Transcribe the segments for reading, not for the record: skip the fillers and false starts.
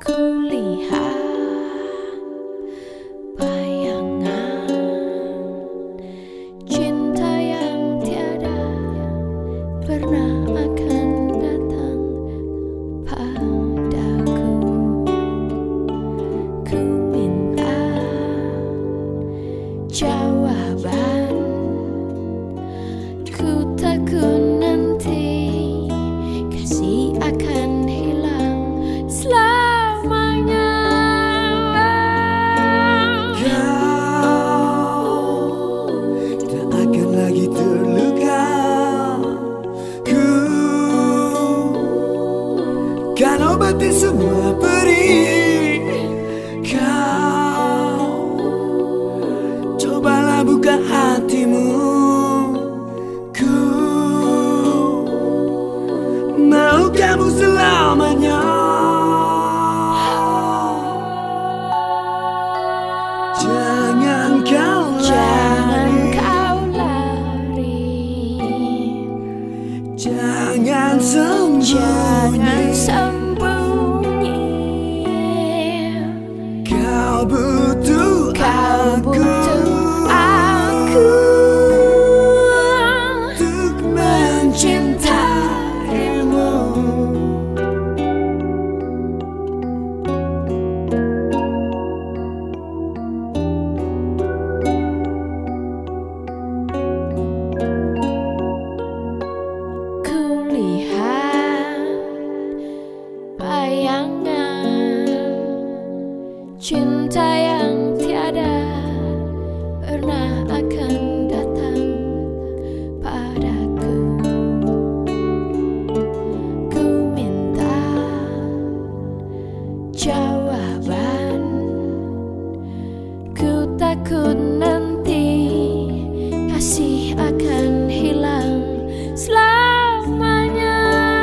Kulihat bayangan cinta yang tiada pernah akan datang padaku. Ku minta jawaban, ku takut nanti kasih akan hilang selamanya. Kau tak akan lagi terluka. Ku kan obati semua perih. Kau cobalah buka hatimu. Ku mau kamu selamanya. Jangan kau lari, jangan sembunyi. Kau butuh aku untuk mencintaimu. Bayangan cinta yang tiada pernah akan datang padaku. Ku minta jawaban, ku takut nanti kasih akan hilang selamanya.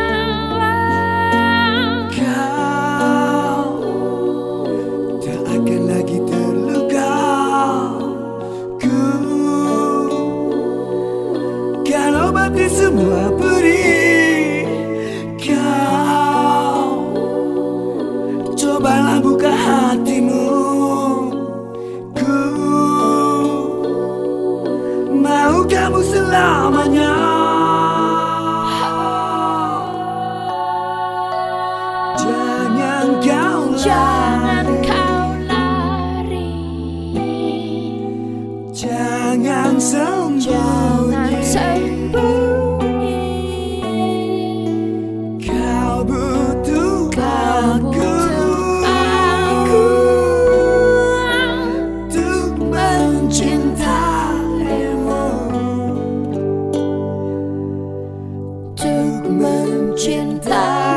Lagi terluka. Ku kan obati semua perih. Kau cobalah buka hatimu. Ku mau kamu selamanya. Jangan kau Jangan sembunyi. Kau butuh aku untuk mencintaimu. Untuk mencintai